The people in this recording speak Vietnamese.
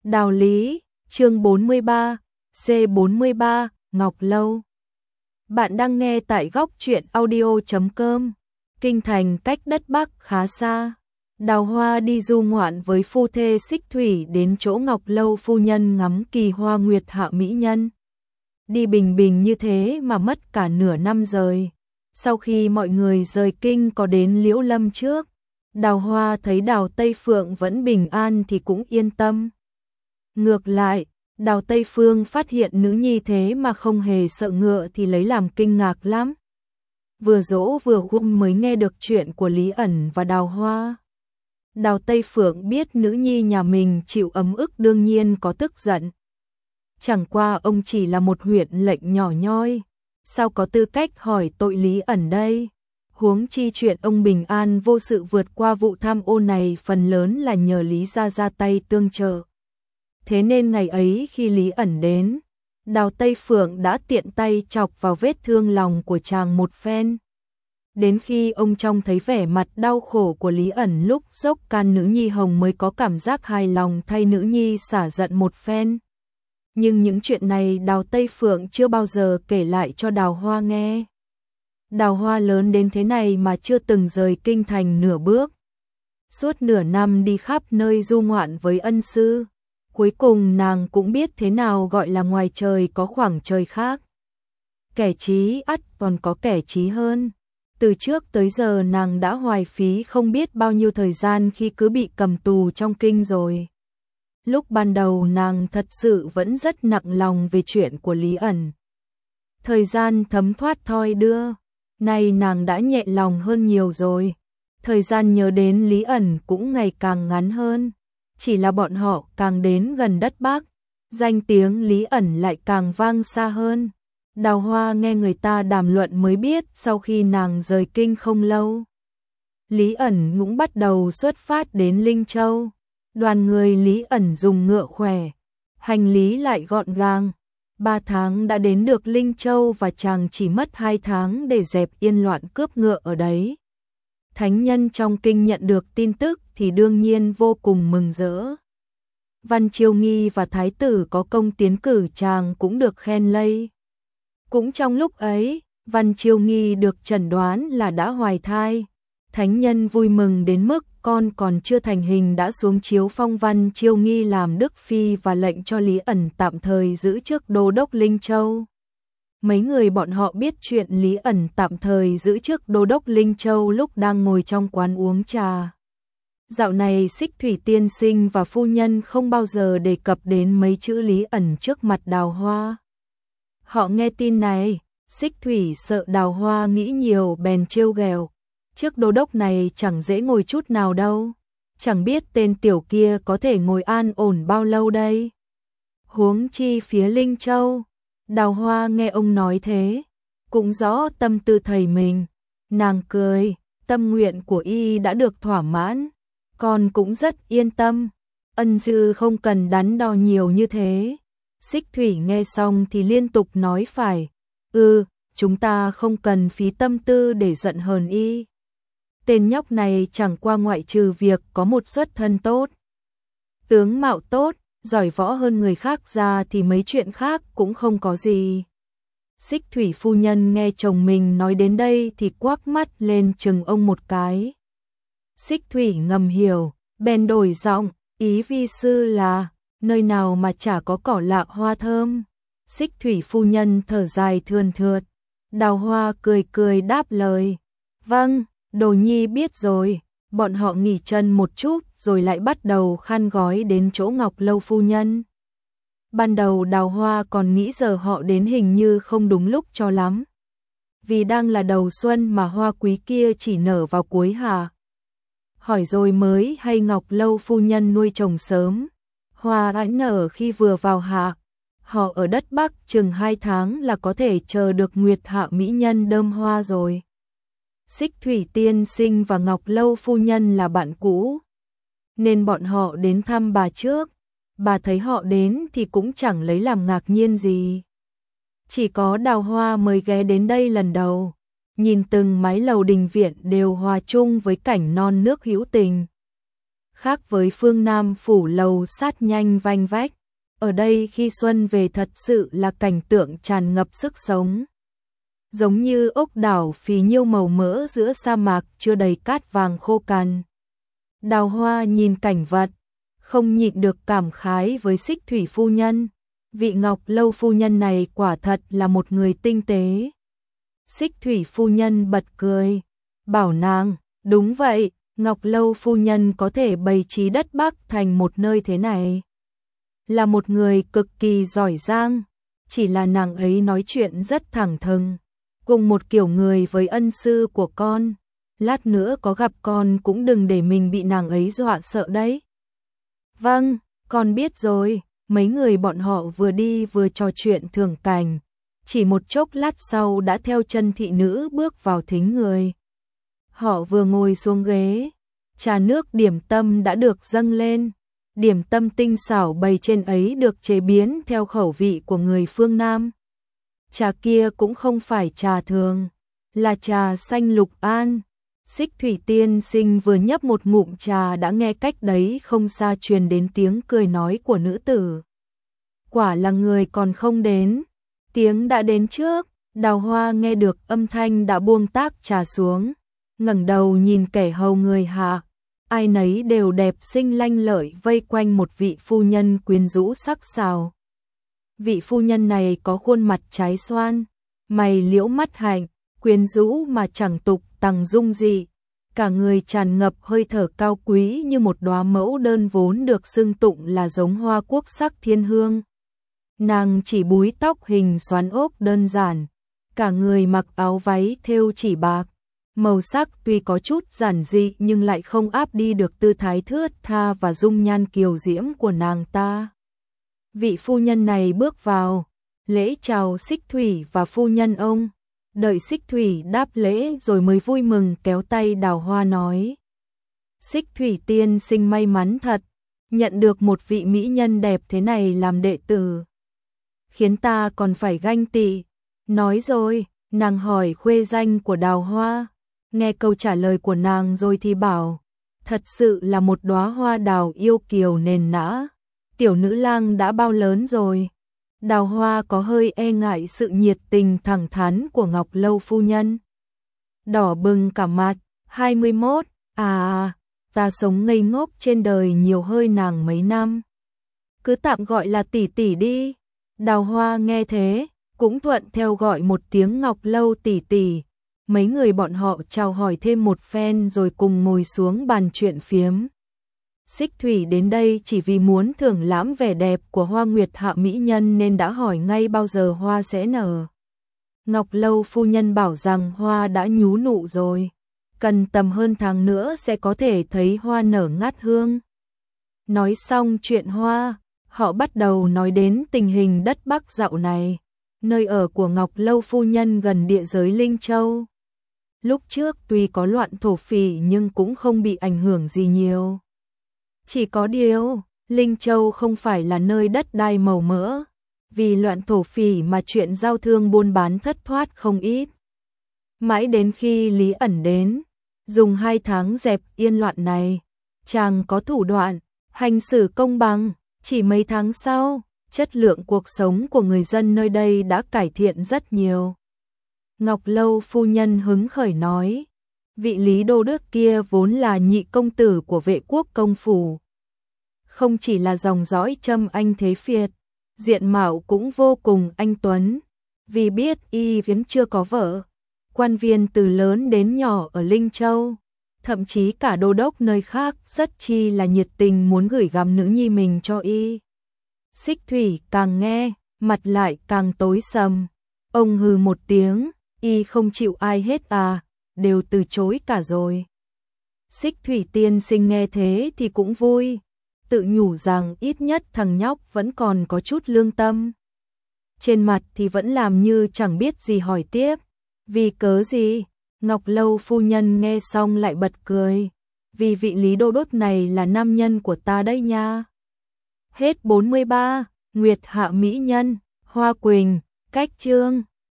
Đào Lý, chương 43, C43, Ngọc Lâu. Bạn đang nghe tại góc truyện audio.com. Kinh thành cách đất Bắc khá xa. Đào Hoa đi du ngoạn với phu thê Xích Thủy đến chỗ Ngọc Lâu phu nhân ngắm kỳ hoa nguyệt hạ mỹ nhân. Đi bình bình như thế mà mất cả nửa năm rồi. Sau khi mọi người rời kinh có đến Liễu Lâm trước, Đào Hoa thấy Đào Tây Phượng vẫn bình an thì cũng yên tâm. Ngược lại, Đào Tây Phương phát hiện nữ nhi thế mà không hề sợ ngựa thì lấy làm kinh ngạc lắm. Vừa dỗ vừa gum mới nghe được chuyện của Lý ẩn và Đào Hoa. Đào Tây Phượng biết nữ nhi nhà mình chịu ấm ức đương nhiên có tức giận. Chẳng qua ông chỉ là một huyện lệnh nhỏ nhoi, sao có tư cách hỏi tội Lý ẩn đây? Huống chi chuyện ông bình an vô sự vượt qua vụ tham ô này phần lớn là nhờ Lý gia ra tay tương trợ. Thế nên ngày ấy khi Lý ẩn đến, Đào Tây Phượng đã tiện tay chọc vào vết thương lòng của chàng một phen. Đến khi ông trông thấy vẻ mặt đau khổ của Lý ẩn lúc dốc can nữ nhi hồng mới có cảm giác hài lòng thay nữ nhi xả giận một phen. Nhưng những chuyện này Đào Tây Phượng chưa bao giờ kể lại cho Đào Hoa nghe. Đào Hoa lớn đến thế này mà chưa từng rời kinh thành nửa bước. Suốt nửa năm đi khắp nơi du ngoạn với ân sư. Cuối cùng nàng cũng biết thế nào gọi là ngoài trời có khoảng trời khác. Kẻ trí ắt còn có kẻ trí hơn. Từ trước tới giờ nàng đã hoài phí không biết bao nhiêu thời gian khi cứ bị cầm tù trong kinh rồi. Lúc ban đầu nàng thật sự vẫn rất nặng lòng về chuyện của Lý ẩn. Thời gian thấm thoát thoi đưa, nay nàng đã nhẹ lòng hơn nhiều rồi. Thời gian nhớ đến Lý ẩn cũng ngày càng ngắn hơn. Chỉ là bọn họ càng đến gần đất Bắc, danh tiếng Lý ẩn lại càng vang xa hơn. Đào Hoa nghe người ta đàm luận mới biết sau khi nàng rời kinh không lâu, Lý ẩn cũng bắt đầu xuất phát đến Linh Châu. Đoàn người Lý ẩn dùng ngựa khỏe, hành lý lại gọn gàng. 3 tháng đã đến được Linh Châu và chàng chỉ mất 2 tháng để dẹp yên loạn cướp ngựa ở đấy. Thánh nhân trong kinh nhận được tin tức thì đương nhiên vô cùng mừng rỡ. Văn Chiêu Nghi và Thái tử có công tiến cử chàng cũng được khen lây. Cũng trong lúc ấy, Văn Chiêu Nghi được chẩn đoán là đã hoài thai. Thánh nhân vui mừng đến mức con còn chưa thành hình đã xuống chiếu phong Văn Chiêu Nghi làm Đức Phi và lệnh cho Lý ẩn tạm thời giữ chức đô đốc Linh Châu. Mấy người bọn họ biết chuyện Lý ẩn tạm thời giữ chức đô đốc Linh Châu lúc đang ngồi trong quán uống trà. Dạo này Xích Thủy tiên sinh và phu nhân không bao giờ đề cập đến mấy chữ Lý ẩn trước mặt Đào Hoa. Họ nghe tin này, Xích Thủy sợ Đào Hoa nghĩ nhiều bèn trêu ghẹo. Chiếc đô đốc này chẳng dễ ngồi chút nào đâu. Chẳng biết tên tiểu kia có thể ngồi an ổn bao lâu đây. Huống chi phía Linh Châu. Đào Hoa nghe ông nói thế, cũng rõ tâm tư thầy mình. Nàng cười, tâm nguyện của y đã được thỏa mãn. Con cũng rất yên tâm. Ân sư không cần đắn đo nhiều như thế. Xích Thủy nghe xong thì liên tục nói phải. Chúng ta không cần phí tâm tư để giận hờn y. Tên nhóc này chẳng qua ngoại trừ việc có một xuất thân tốt, tướng mạo tốt, giỏi võ hơn người khác ra thì mấy chuyện khác cũng không có gì. Xích Thủy phu nhân nghe chồng mình nói đến đây thì quắc mắt lên chừng ông một cái. Xích Thủy ngầm hiểu, bèn đổi giọng, ý vi sư là, nơi nào mà chả có cỏ lạ hoa thơm. Xích Thủy phu nhân thở dài thườn thượt. Đào Hoa cười cười đáp lời, vâng, đồ nhi biết rồi. Bọn họ nghỉ chân một chút rồi lại bắt đầu khăn gói đến chỗ Ngọc Lâu phu nhân. Ban đầu Đào Hoa còn nghĩ giờ họ đến hình như không đúng lúc cho lắm. Vì đang là đầu xuân mà hoa quý kia chỉ nở vào cuối hạ. Hỏi rồi mới hay Ngọc Lâu phu nhân nuôi chồng sớm. Hoa đã nở khi vừa vào hạ. Họ ở đất Bắc chừng 2 tháng là có thể chờ được nguyệt hạ mỹ nhân đơm hoa rồi. Xích Thủy tiên sinh và Ngọc Lâu phu nhân là bạn cũ, nên bọn họ đến thăm bà trước. Bà thấy họ đến thì cũng chẳng lấy làm ngạc nhiên gì. Chỉ có Đào Hoa mới ghé đến đây lần đầu, nhìn từng mái lầu đình viện đều hòa chung với cảnh non nước hữu tình. khác với phương Nam phủ lầu sát nhanh vanh vách. Ở đây khi xuân về thật sự là cảnh tượng tràn ngập sức sống. Giống như ốc đảo phì nhiêu màu mỡ giữa sa mạc chưa đầy cát vàng khô cằn. Đào Hoa nhìn cảnh vật, không nhịn được cảm khái với Xích Thủy phu nhân. Vị Ngọc Lâu phu nhân này quả thật là một người tinh tế. Xích Thủy phu nhân bật cười, bảo nàng, đúng vậy, Ngọc Lâu phu nhân có thể bày trí đất Bắc thành một nơi thế này. Là một người cực kỳ giỏi giang, chỉ là nàng ấy nói chuyện rất thẳng thừng, cùng một kiểu người với ân sư của con. Lát nữa có gặp con cũng đừng để mình bị nàng ấy dọa sợ đấy. Vâng, con biết rồi. Mấy người bọn họ vừa đi vừa trò chuyện thưởng cảnh. Chỉ một chốc lát sau đã theo chân thị nữ bước vào thính người. Họ vừa ngồi xuống ghế, trà nước điểm tâm đã được dâng lên. Điểm tâm tinh xảo bày trên ấy được chế biến theo khẩu vị của người phương Nam. Trà kia cũng không phải trà thường, là trà xanh lục an. Xích Thủy tiên sinh vừa nhấp một ngụm trà đã nghe cách đấy không xa truyền đến tiếng cười nói của nữ tử. Quả là người còn không đến, tiếng đã đến trước. Đào Hoa nghe được âm thanh đã buông tách trà xuống, ngẩng đầu nhìn kẻ hầu người hạ, ai nấy đều đẹp xinh lanh lợi vây quanh một vị phu nhân quyến rũ sắc sảo. Vị phu nhân này có khuôn mặt trái xoan, mày liễu mắt hạnh, quyến rũ mà chẳng tục tằng dung dị, cả người tràn ngập hơi thở cao quý như một đóa mẫu đơn vốn được xưng tụng là giống hoa quốc sắc thiên hương. Nàng chỉ búi tóc hình xoắn ốc đơn giản, cả người mặc áo váy thêu chỉ bạc, màu sắc tuy có chút giản dị nhưng lại không áp đi được tư thái thướt tha và dung nhan kiều diễm của nàng ta. Vị phu nhân này bước vào, lễ chào Xích Thủy và phu nhân ông. Đợi Xích Thủy đáp lễ rồi mới vui mừng kéo tay Đào Hoa nói. Xích Thủy tiên sinh may mắn thật, nhận được một vị mỹ nhân đẹp thế này làm đệ tử. Khiến ta còn phải ganh tị. Nói rồi, nàng hỏi khuê danh của Đào Hoa. Nghe câu trả lời của nàng rồi thì bảo, thật sự là một đóa hoa đào yêu kiều nền nã. Tiểu nữ lang đã bao lớn rồi? Đào Hoa có hơi e ngại sự nhiệt tình thẳng thắn của Ngọc Lâu phu nhân. Đỏ bừng cả mặt, 21, ta sống ngây ngốc trên đời nhiều hơi nàng mấy năm. Cứ tạm gọi là tỷ tỷ đi. Đào Hoa nghe thế, cũng thuận theo gọi một tiếng Ngọc Lâu tỷ tỷ. Mấy người bọn họ chào hỏi thêm một phen rồi cùng ngồi xuống bàn chuyện phiếm. Xích Thủy đến đây chỉ vì muốn thưởng lãm vẻ đẹp của Hoa Nguyệt hạ mỹ nhân nên đã hỏi ngay bao giờ hoa sẽ nở. Ngọc Lâu phu nhân bảo rằng hoa đã nhú nụ rồi, cần tầm hơn tháng nữa sẽ có thể thấy hoa nở ngát hương. Nói xong chuyện hoa, họ bắt đầu nói đến tình hình đất Bắc dạo này. Nơi ở của Ngọc Lâu phu nhân gần địa giới Linh Châu. Lúc trước tuy có loạn thổ phỉ nhưng cũng không bị ảnh hưởng gì nhiều. Chỉ có điều, Linh Châu không phải là nơi đất đai màu mỡ, vì loạn thổ phỉ mà chuyện giao thương buôn bán thất thoát không ít. Mãi đến khi Lý Ẩn đến, dùng 2 tháng dẹp yên loạn này, chàng có thủ đoạn, hành xử công bằng, chỉ mấy tháng sau, chất lượng cuộc sống của người dân nơi đây đã cải thiện rất nhiều. Ngọc Lâu phu nhân hứng khởi nói, vị Lý Đô Đức kia vốn là nhị công tử của Vệ Quốc công phủ. Không chỉ là dòng dõi Trâm Anh Thế Phiệt, diện mạo cũng vô cùng anh tuấn. Vì biết y vẫn chưa có vợ, quan viên từ lớn đến nhỏ ở Linh Châu, thậm chí cả đô đốc nơi khác rất chi là nhiệt tình muốn gửi gắm nữ nhi mình cho y. Xích Thủy càng nghe, mặt lại càng tối sầm. Ông hừ một tiếng, y không chịu ai hết đều từ chối cả rồi. Xích Thủy tiên sinh nghe thế thì cũng vui, tự nhủ rằng ít nhất thằng nhóc vẫn còn có chút lương tâm. Trên mặt thì vẫn làm như chẳng biết gì hỏi tiếp. Vì cớ gì? Ngọc Lâu phu nhân nghe xong lại bật cười. Vì vị Lý Đô Đốc này là nam nhân của ta đây nha. Hết 43, Nguyệt hạ mỹ nhân, Hoa Quỳnh, cách chương.